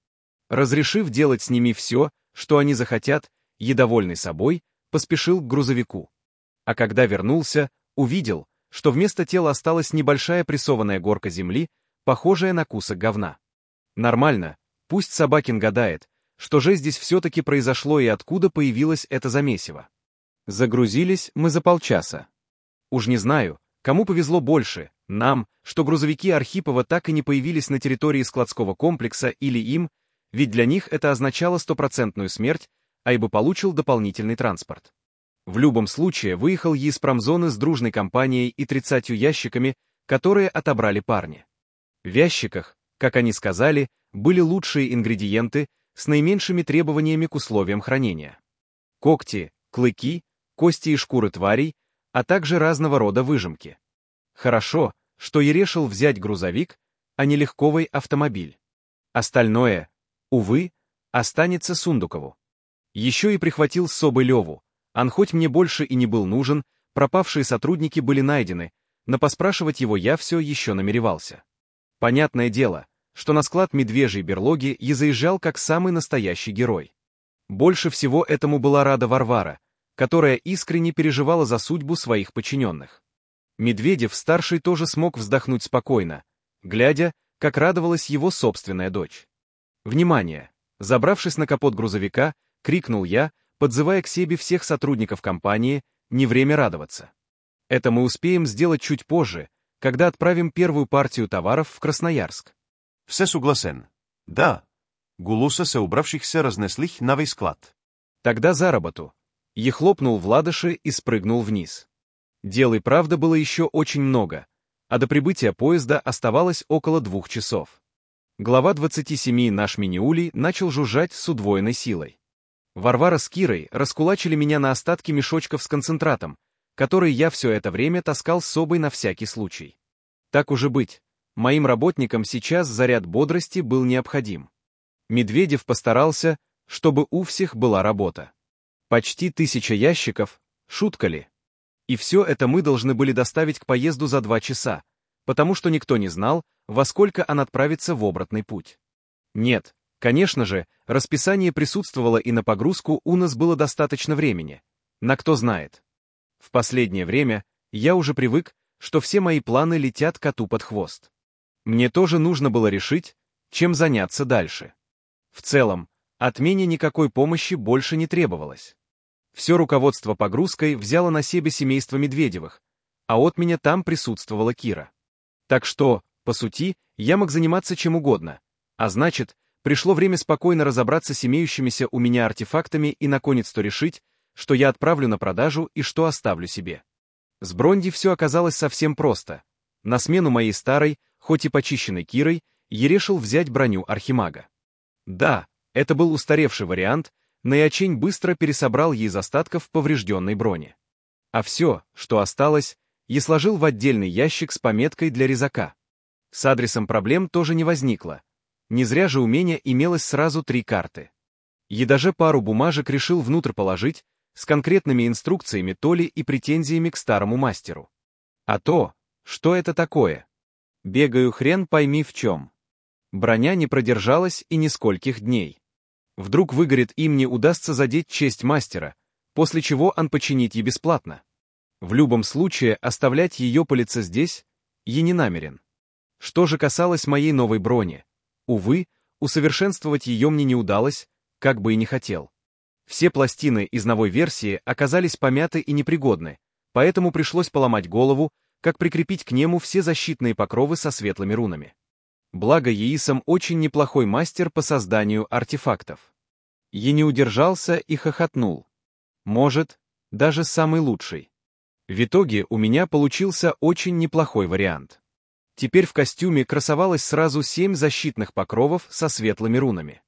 Разрешив делать с ними все, что они захотят, я, довольный собой, поспешил к грузовику. А когда вернулся, увидел, что вместо тела осталась небольшая прессованная горка земли, похожая на кусок говна. Нормально, пусть Собакин гадает, что же здесь все-таки произошло и откуда появилось это замесиво. Загрузились мы за полчаса. Уж не знаю, кому повезло больше, нам, что грузовики Архипова так и не появились на территории складского комплекса, или им, ведь для них это означало стопроцентную смерть, а ибо получил дополнительный транспорт. В любом случае, выехал я из промзоны с дружной компанией и 30 ящиками, которые отобрали парни. В ящиках, как они сказали, были лучшие ингредиенты с наименьшими требованиями к условиям хранения. Когти, клыки, кости и шкуры тварей, а также разного рода выжимки. Хорошо, что я решил взять грузовик, а не легковый автомобиль. Остальное, увы, останется Сундукову. Еще и прихватил с собой Леву. Он хоть мне больше и не был нужен, пропавшие сотрудники были найдены, но поспрашивать его я все еще намеревался. Понятное дело, что на склад медвежьей берлоги я заезжал как самый настоящий герой. Больше всего этому была рада Варвара, которая искренне переживала за судьбу своих подчиненных. Медведев-старший тоже смог вздохнуть спокойно, глядя, как радовалась его собственная дочь. «Внимание!» Забравшись на капот грузовика, крикнул я, подзывая к себе всех сотрудников компании, не время радоваться. Это мы успеем сделать чуть позже, когда отправим первую партию товаров в Красноярск. Все согласен. Да. Гулуса се убравшихся разнеслих на весь склад. Тогда за работу. Я хлопнул в ладоши и спрыгнул вниз. Дел и правда было еще очень много, а до прибытия поезда оставалось около 2 часов. Глава 27 наш Миниулий начал жужжать с удвоенной силой. Варвара с Кирой раскулачили меня на остатки мешочков с концентратом, которые я все это время таскал с собой на всякий случай. Так уж и быть, моим работникам сейчас заряд бодрости был необходим. Медведев постарался, чтобы у всех была работа. Почти 1000 ящиков, шутка ли? И все это мы должны были доставить к поезду за 2 часа, потому что никто не знал, во сколько он отправится в обратный путь. Нет, конечно же, расписание присутствовало и на погрузку у нас было достаточно времени. На кто знает. В последнее время я уже привык, что все мои планы летят коту под хвост. Мне тоже нужно было решить, чем заняться дальше. В целом, от меня никакой помощи больше не требовалось. Все руководство погрузкой взяло на себя семейство Медведевых, а от меня там присутствовала Кира. Так что, по сути, я мог заниматься чем угодно, а значит, пришло время спокойно разобраться с имеющимися у меня артефактами и наконец-то решить, что я отправлю на продажу и что оставлю себе. С Бронди все оказалось совсем просто. На смену моей старой, хоть и почищенной Кирой, я решил взять броню Архимага. Да, это был устаревший вариант, но я очень быстро пересобрал ей из остатков поврежденной брони. А все, что осталось, я сложил в отдельный ящик с пометкой для резака. С адресом проблем тоже не возникло. Не зря же у меня имелось сразу 3 карты. Я даже пару бумажек решил внутрь положить, с конкретными инструкциями Толи и претензиями к старому мастеру. А то, что это такое? Бегаю хрен пойми в чем. Броня не продержалась и нискольких дней. Вдруг выгорит, им не удастся задеть честь мастера, после чего он починит ее бесплатно. В любом случае, оставлять ее пылиться здесь я не намерен. Что же касалось моей новой брони, увы, усовершенствовать ее мне не удалось, как бы и не хотел. Все пластины из новой версии оказались помяты и непригодны, поэтому пришлось поломать голову, как прикрепить к нему все защитные покровы со светлыми рунами. Благо Еисом очень неплохой мастер по созданию артефактов. Я не удержался и хохотнул. Может, даже самый лучший. В итоге у меня получился очень неплохой вариант. Теперь в костюме красовалось сразу 7 защитных покровов со светлыми рунами.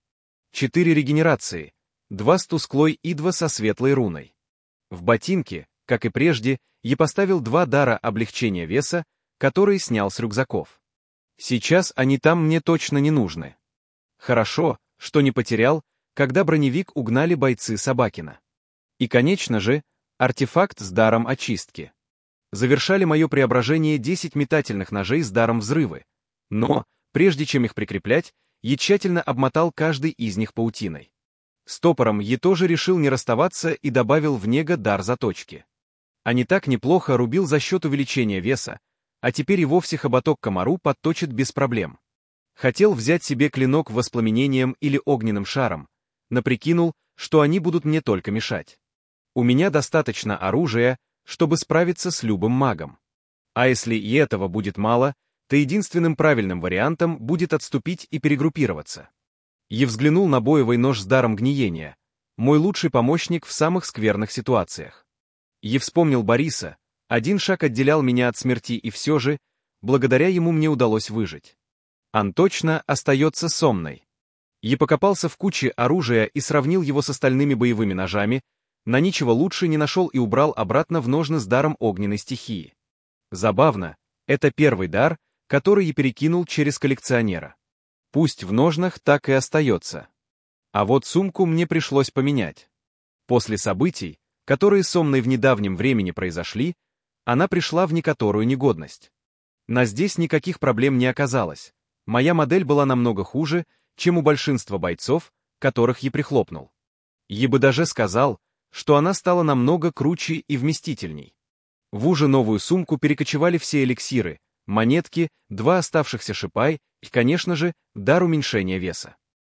4 регенерации, 2 с тусклой и 2 со светлой руной. В ботинке, как и прежде, я поставил 2 дара облегчения веса, которые снял с рюкзаков. Сейчас они там мне точно не нужны. Хорошо, что не потерял, когда броневик угнали бойцы Собакина. И, конечно же, артефакт с даром очистки. Завершали мое преображение 10 метательных ножей с даром взрывы. Но, прежде чем их прикреплять, и тщательно обмотал каждый из них паутиной. С топором я тоже решил не расставаться и добавил в него дар заточки. А не так неплохо рубил за счет увеличения веса, а теперь и вовсе хоботок комару подточит без проблем. Хотел взять себе клинок воспламенением или огненным шаром, но прикинул, что они будут мне только мешать. У меня достаточно оружия, чтобы справиться с любым магом. А если и этого будет мало, то единственным правильным вариантом будет отступить и перегруппироваться. Я взглянул на боевой нож с даром гниения, мой лучший помощник в самых скверных ситуациях. Я вспомнил Бориса, один шаг отделял меня от смерти, и все же, благодаря ему мне удалось выжить. Он точно остается сомной. Я покопался в куче оружия и сравнил его с остальными боевыми ножами, на ничего лучше не нашел и убрал обратно в ножны с даром огненной стихии. Забавно, это первый дар, который я перекинул через коллекционера. Пусть в ножнах так и остается. А вот сумку мне пришлось поменять. После событий, которые со мной в недавнем времени произошли, она пришла в некоторую негодность. Но здесь никаких проблем не оказалось. Моя модель была намного хуже, чем у большинства бойцов, которых я прихлопнул. Я бы даже сказал, что она стала намного круче и вместительней. В уже новую сумку перекочевали все эликсиры, монетки, 2 оставшихся шипа и, конечно же, дар уменьшения веса.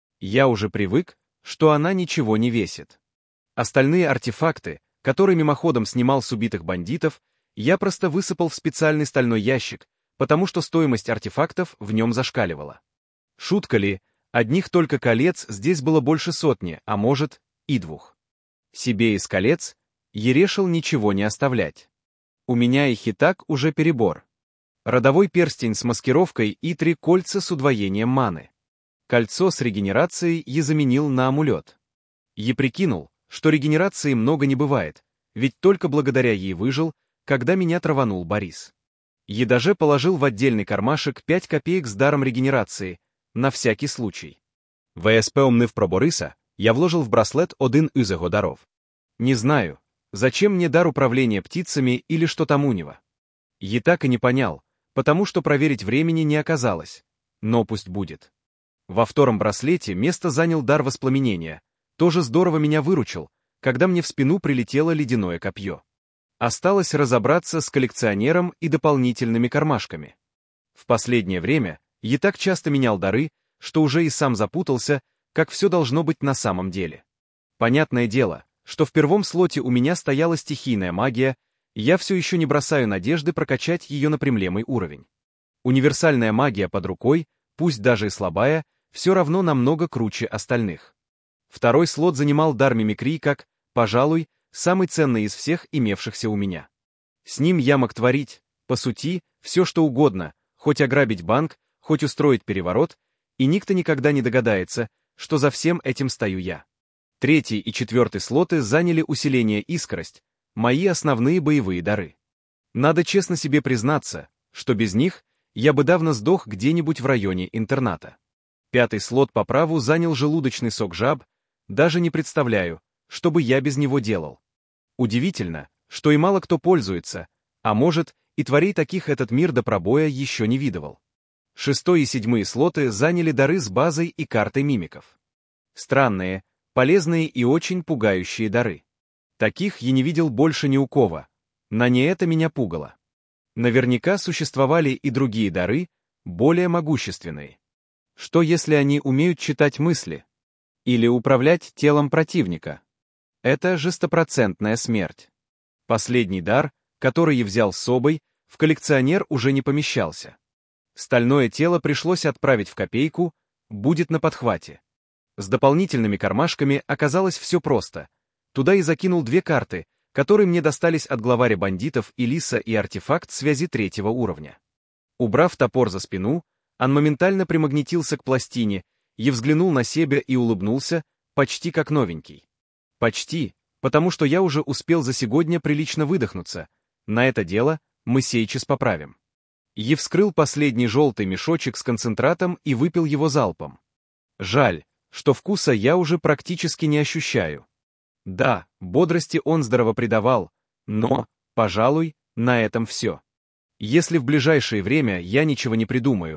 Я уже привык, что она ничего не весит. Остальные артефакты, которые мимоходом снимал с убитых бандитов, я просто высыпал в специальный стальной ящик, потому что стоимость артефактов в нем зашкаливала. Шутка ли, одних только колец здесь было больше 100, а может, и 2. Себе из колец я решил ничего не оставлять. У меня их и так уже перебор. Родовой перстень с маскировкой и 3 кольца с удвоением маны. Кольцо с регенерацией я заменил на амулет. Я прикинул, что регенерации много не бывает, ведь только благодаря ей выжил, когда меня траванул Борис. Я даже положил в отдельный кармашек 5 копеек с даром регенерации, на всякий случай. ВСП умнив про Бориса, я вложил в браслет один из его даров. Не знаю, зачем мне дар управления птицами или что там у него. Я так и не понял, потому что проверить времени не оказалось, но пусть будет. Во втором браслете место занял дар воспламенения, тоже здорово меня выручил, когда мне в спину прилетело ледяное копье. Осталось разобраться с коллекционером и дополнительными кармашками. В последнее время я так часто менял дары, что уже и сам запутался, как все должно быть на самом деле. Понятное дело, что в первом слоте у меня стояла стихийная магия, и я все еще не бросаю надежды прокачать ее на премлемый уровень. Универсальная магия под рукой, пусть даже и слабая, все равно намного круче остальных. Второй слот занимал дар мимикрии как, пожалуй, самый ценный из всех имевшихся у меня. С ним я мог творить, по сути, все что угодно, хоть ограбить банк, хоть устроить переворот, и никто никогда не догадается, что за всем этим стою я. Третий и четвертый слоты заняли усиление и скорость, мои основные боевые дары. Надо честно себе признаться, что без них я бы давно сдох где-нибудь в районе интерната. Пятый слот по праву занял желудочный сок жаб, даже не представляю, что бы я без него делал. Удивительно, что и мало кто пользуется, а может, и тварей таких этот мир до пробоя еще не видывал. Шестой и седьмые слоты заняли дары с базой и картой мимиков. Странные, полезные и очень пугающие дары. Таких я не видел больше ни у кого, но не это меня пугало. Наверняка существовали и другие дары, более могущественные. Что если они умеют читать мысли? Или управлять телом противника? Это же 100% смерть. Последний дар, который я взял с собой, в коллекционер уже не помещался. Стальное тело пришлось отправить в копейку, будет на подхвате. С дополнительными кармашками оказалось все просто. Туда и закинул 2 карты, которые мне достались от главаря бандитов Илиса и артефакт связи 3-го уровня. Убрав топор за спину, он моментально примагнитился к пластине, и взглянул на себя и улыбнулся, почти как новенький. Почти, потому что я уже успел за сегодня прилично выдохнуться. На это дело мы сейчас поправим. Я вскрыл последний желтый мешочек с концентратом и выпил его залпом. Жаль, что вкуса я уже практически не ощущаю. Да, бодрости он здорово придавал, но, пожалуй, на этом все. Если в ближайшее время я ничего не придумаю,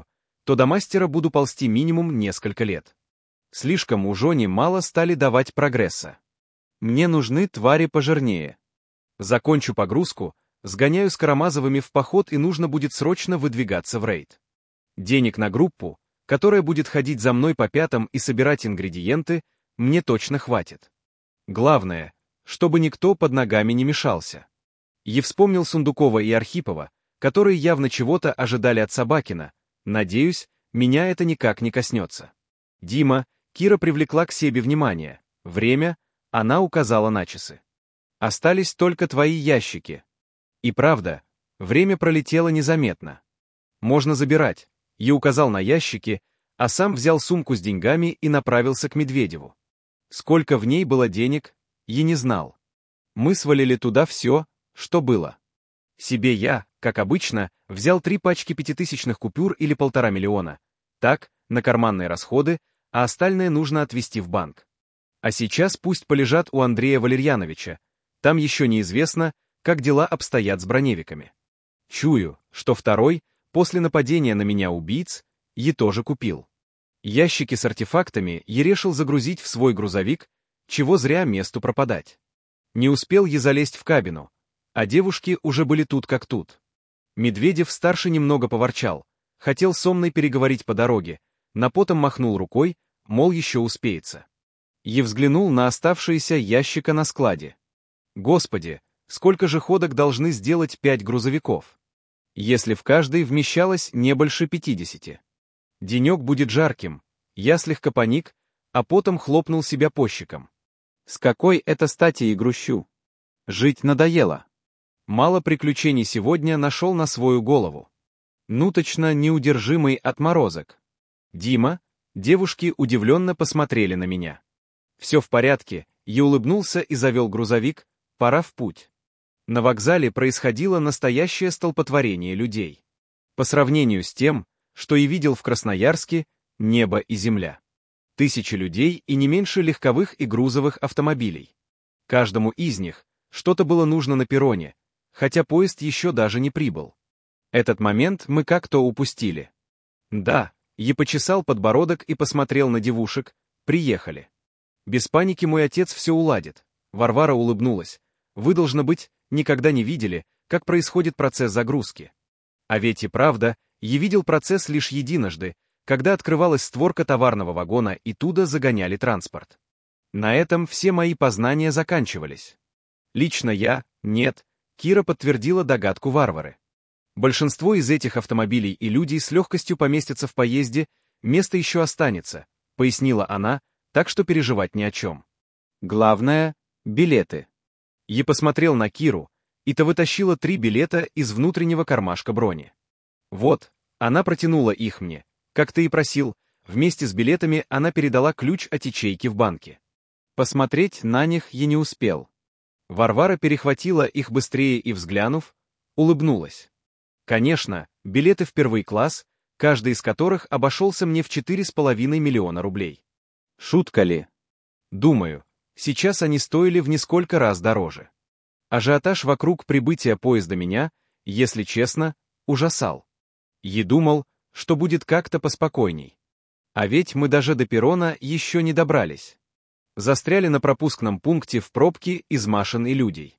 то до мастера буду ползти минимум несколько лет. Слишком уж они мало стали давать прогресса. Мне нужны твари пожирнее. Закончу погрузку, сгоняю с Карамазовыми в поход и нужно будет срочно выдвигаться в рейд. Денег на группу, которая будет ходить за мной по пятам и собирать ингредиенты, мне точно хватит. Главное, чтобы никто под ногами не мешался. Я вспомнил Сундукова и Архипова, которые явно чего-то ожидали от Собакина. Надеюсь, меня это никак не коснется. Дима, Кира привлекла к себе внимание. Время, она указала на часы. Остались только твои ящики. И правда, время пролетело незаметно. Можно забирать. Я указал на ящики, а сам взял сумку с деньгами и направился к Медведеву. Сколько в ней было денег, я не знал. Мы свалили туда все, что было. Себе я, как обычно, взял 3 пачки 5000-ных купюр или 1,5 миллиона. Так, на карманные расходы, а остальное нужно отвезти в банк. А сейчас пусть полежат у Андрея Валерьяновича. Там еще неизвестно, как дела обстоят с броневиками. Чую, что второй, после нападения на меня убийц, я тоже купил. Ящики с артефактами я решил загрузить в свой грузовик, чего зря месту пропадать. Не успел я залезть в кабину, а девушки уже были тут как тут. Медведев-старший немного поворчал, хотел со мной переговорить по дороге, но потом махнул рукой, мол, еще успеется. Я взглянул на оставшиеся ящика на складе. Господи, сколько же ходок должны сделать 5 грузовиков? Если в каждой вмещалось не больше 50. Денек будет жарким, я слегка паник, а потом хлопнул себя по щекам. С какой это стати и грущу? Жить надоело. Мало приключений сегодня нашел на свою голову. Нуточно неудержимый отморозок. Дима, девушки удивленно посмотрели на меня. Все в порядке, я улыбнулся и завел грузовик, пора в путь. На вокзале происходило настоящее столпотворение людей. По сравнению с тем, что и видел в Красноярске, небо и земля. Тысячи людей и не меньше легковых и грузовых автомобилей. Каждому из них что-то было нужно на перроне, хотя поезд еще даже не прибыл. Этот момент мы как-то упустили. Да, я почесал подбородок и посмотрел на девушек, приехали. Без паники мой отец все уладит. Варвара улыбнулась. Вы, должно быть, никогда не видели, как происходит процесс загрузки. А ведь и правда, я видел процесс лишь единожды, когда открывалась створка товарного вагона и туда загоняли транспорт. На этом все мои познания заканчивались. Лично я, нет, Кира подтвердила догадку Варвары. Большинство из этих автомобилей и людей с легкостью поместятся в поезде, место еще останется, пояснила она, так что переживать ни о чем. Главное — билеты. Я посмотрел на Киру, и та вытащила 3 билета из внутреннего кармашка брони. Вот, она протянула их мне. Как ты и просил, вместе с билетами она передала ключ от ячейки в банке. Посмотреть на них я не успел. Варвара перехватила их быстрее и, взглянув, улыбнулась. Конечно, билеты в первый класс, каждый из которых обошелся мне в 4,5 миллиона рублей. Шутка ли? Думаю, сейчас они стоили в несколько раз дороже. Ажиотаж вокруг прибытия поезда меня, если честно, ужасал. Я думал, что будет как-то поспокойней. А ведь мы даже до перрона еще не добрались. Застряли на пропускном пункте в пробке из машин и людей.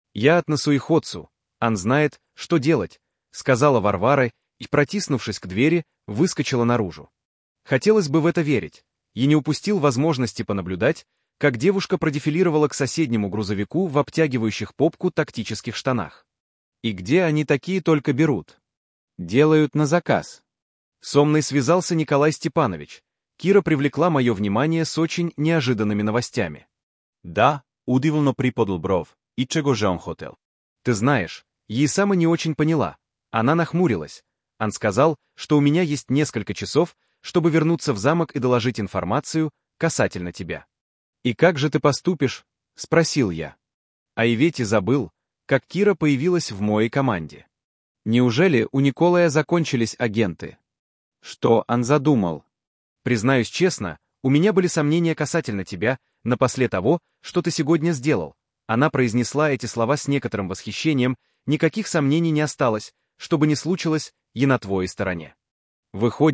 Я отнесу их отцу, он знает, что делать, сказала Варвара и, протиснувшись к двери, выскочила наружу. Хотелось бы в это верить. Я не упустил возможности понаблюдать, как девушка продефилировала к соседнему грузовику в обтягивающих попку тактических штанах. И где они такие только берут? Делают на заказ. Со мной связался Николай Степанович. Кира привлекла мое внимание с очень неожиданными новостями. Да, удивленно приподнял бров. И чего же он хотел? Ты знаешь, ей сама не очень поняла. Она нахмурилась. Он сказал, что у меня есть несколько часов, чтобы вернуться в замок и доложить информацию касательно тебя. «И как же ты поступишь?» — спросил я. А и ведь и забыл, как Кира появилась в моей команде. Неужели у Николая закончились агенты? Что он задумал? Признаюсь честно, у меня были сомнения касательно тебя, но после того, что ты сегодня сделал. Она произнесла эти слова с некоторым восхищением, никаких сомнений не осталось, что бы ни случилось, и на твоей стороне. Выходит,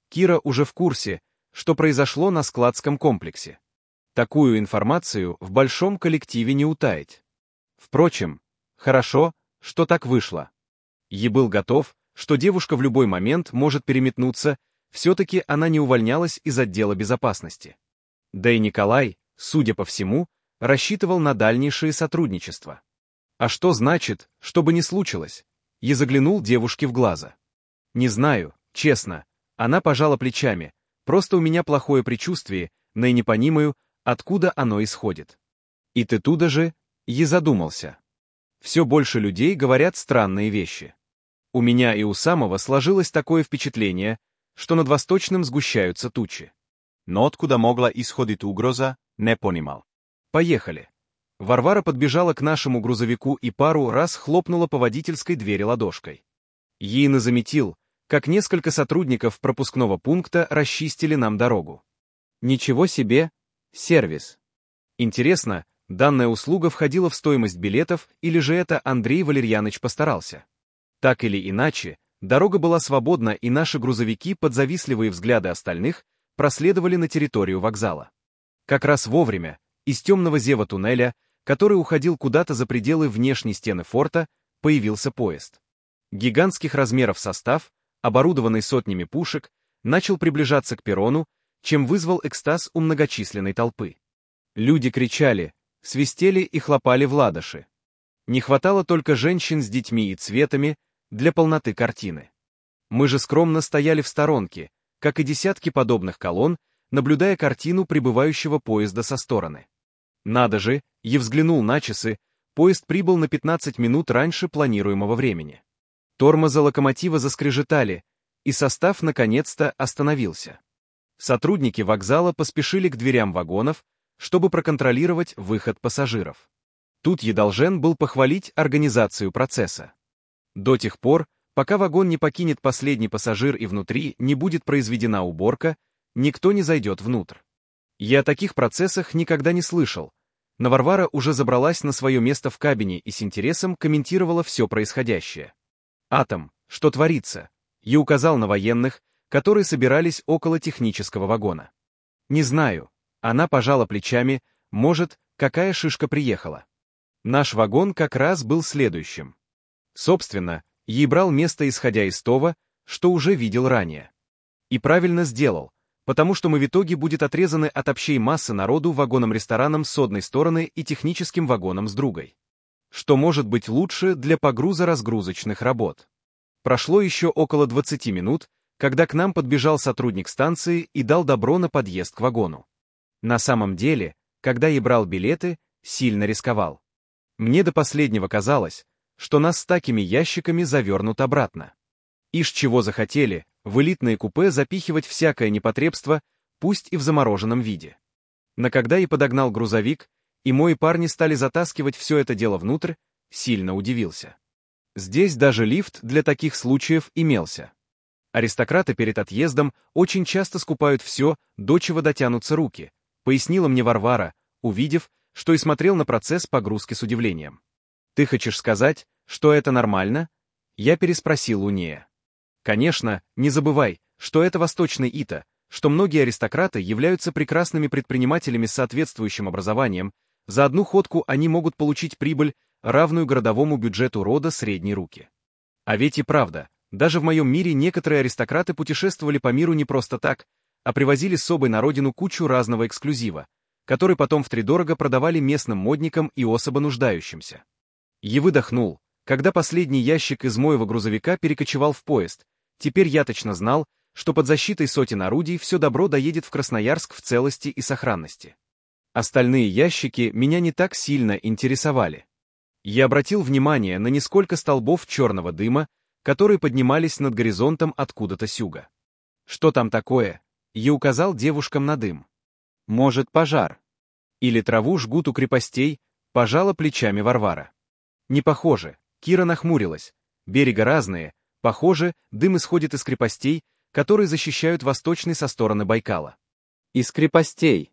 Кира уже в курсе, что произошло на складском комплексе. Такую информацию в большом коллективе не утаить. Впрочем, хорошо, что так вышло. Я был готов, что девушка в любой момент может переметнуться, все-таки она не увольнялась из отдела безопасности. Да и Николай, судя по всему, рассчитывал на дальнейшее сотрудничество. А что значит, что бы ни случилось? Я заглянул девушке в глаза. Не знаю, честно, она пожала плечами, просто у меня плохое предчувствие, но и не понимаю, откуда оно исходит. И ты туда же, я задумался. Все больше людей говорят странные вещи. У меня и у самого сложилось такое впечатление, что над Восточным сгущаются тучи. Но откуда могла исходить угроза, не понимал. Поехали. Варвара подбежала к нашему грузовику и пару раз хлопнула по водительской двери ладошкой. Ейна заметил, как несколько сотрудников пропускного пункта расчистили нам дорогу. Ничего себе, сервис. Интересно, данная услуга входила в стоимость билетов, или же это Андрей Валерьяныч постарался? Так или иначе, дорога была свободна, и наши грузовики под завистливые взгляды остальных проследовали на территорию вокзала. Как раз вовремя, из темного зева туннеля, который уходил куда-то за пределы внешней стены форта, появился поезд. Гигантских размеров состав, оборудованный сотнями пушек, начал приближаться к перрону, чем вызвал экстаз у многочисленной толпы. Люди кричали, свистели и хлопали в ладоши. Не хватало только женщин с детьми и цветами для полноты картины. Мы же скромно стояли в сторонке, как и десятки подобных колонн, наблюдая картину прибывающего поезда со стороны. Надо же, я взглянул на часы, поезд прибыл на 15 минут раньше планируемого времени. Тормоза локомотива заскрежетали, и состав наконец-то остановился. Сотрудники вокзала поспешили к дверям вагонов, чтобы проконтролировать выход пассажиров. Тут я должен был похвалить организацию процесса. До тех пор, пока вагон не покинет последний пассажир и внутри не будет произведена уборка, никто не зайдет внутрь. Я о таких процессах никогда не слышал, но Варвара уже забралась на свое место в кабине и с интересом комментировала все происходящее. «Атом, что творится?» Я указал на военных, которые собирались около технического вагона. «Не знаю». Она пожала плечами, может, какая шишка приехала. Наш вагон как раз был следующим. Собственно, я брал место, исходя из того, что уже видел ранее. И правильно сделал, потому что мы в итоге будет отрезаны от общей массы народу вагоном-рестораном с одной стороны и техническим вагоном с другой. Что может быть лучше для погруза-разгрузочных работ? Прошло еще около 20 минут, когда к нам подбежал сотрудник станции и дал добро на подъезд к вагону. На самом деле, когда я брал билеты, сильно рисковал. Мне до последнего казалось, что нас с такими ящиками завернут обратно. Ишь чего захотели, в элитные купе запихивать всякое непотребство, пусть и в замороженном виде. Но когда я подогнал грузовик, и мои парни стали затаскивать все это дело внутрь, сильно удивился. Здесь даже лифт для таких случаев имелся. Аристократы перед отъездом очень часто скупают все, до чего дотянутся руки, пояснила мне Варвара, увидев, что и смотрел на процесс погрузки с удивлением. «Ты хочешь сказать, что это нормально?» Я переспросил у Нея. «Конечно, не забывай, что это Восточный ИТА, что многие аристократы являются прекрасными предпринимателями с соответствующим образованием, за одну ходку они могут получить прибыль, равную городовому бюджету рода средней руки. А ведь и правда, даже в моем мире некоторые аристократы путешествовали по миру не просто так, а привозили с собой на родину кучу разного эксклюзива, который потом втридорого продавали местным модникам и особо нуждающимся. Я выдохнул, когда последний ящик из моего грузовика перекочевал в поезд. Теперь я точно знал, что под защитой сотен орудий все добро доедет в Красноярск в целости и сохранности. Остальные ящики меня не так сильно интересовали. Я обратил внимание на несколько столбов черного дыма, которые поднимались над горизонтом откуда-то с юга. Что там такое? Я указал девушкам на дым. Может, пожар? Или траву жгут у крепостей, пожала плечами Варвара. Не похоже, Кира нахмурилась. Берега разные, похоже, дым исходит из крепостей, которые защищают Восточный со стороны Байкала. Из крепостей.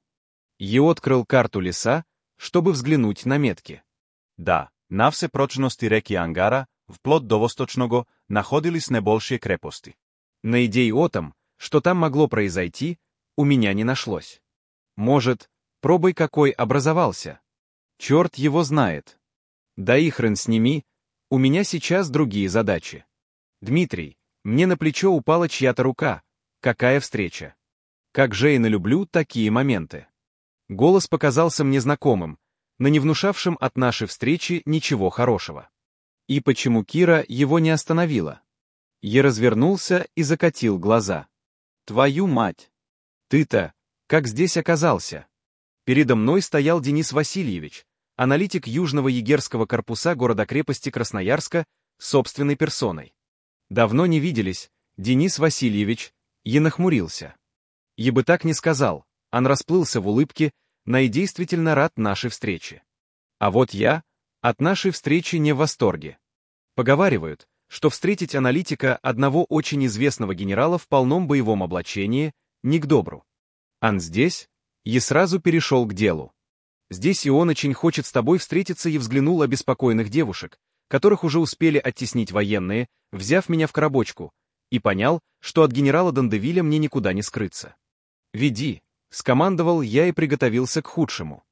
Я открыл карту леса, чтобы взглянуть на метки. Да, на все прочности реки Ангара, вплоть до Восточного, находились наибольшие крепости. На идее о том, что там могло произойти, у меня не нашлось. Может, пробой какой образовался. Черт его знает. Да и хрен с ними, у меня сейчас другие задачи. Дмитрий, мне на плечо упала чья-то рука. Какая встреча. Как же я люблю такие моменты. Голос показался мне знакомым, но не внушавшим от нашей встречи ничего хорошего. И почему Кира его не остановила? Я развернулся и закатил глаза. Твою мать! Ты-то, как здесь оказался? Передо мной стоял Денис Васильевич, аналитик Южного егерского корпуса города-крепости Красноярска, собственной персоной. Давно не виделись, Денис Васильевич, я нахмурился. Я бы так не сказал, он расплылся в улыбке, и действительно рад нашей встрече. А вот я от нашей встречи не в восторге. Поговаривают, что встретить аналитика одного очень известного генерала в полном боевом облачении не к добру. Ан здесь, и сразу перешел к делу. Здесь и он очень хочет с тобой встретиться и взглянул обеспокоенных девушек, которых уже успели оттеснить военные, взяв меня в коробочку, и понял, что от генерала Дандевиля мне никуда не скрыться. «Веди», — скомандовал я и приготовился к худшему.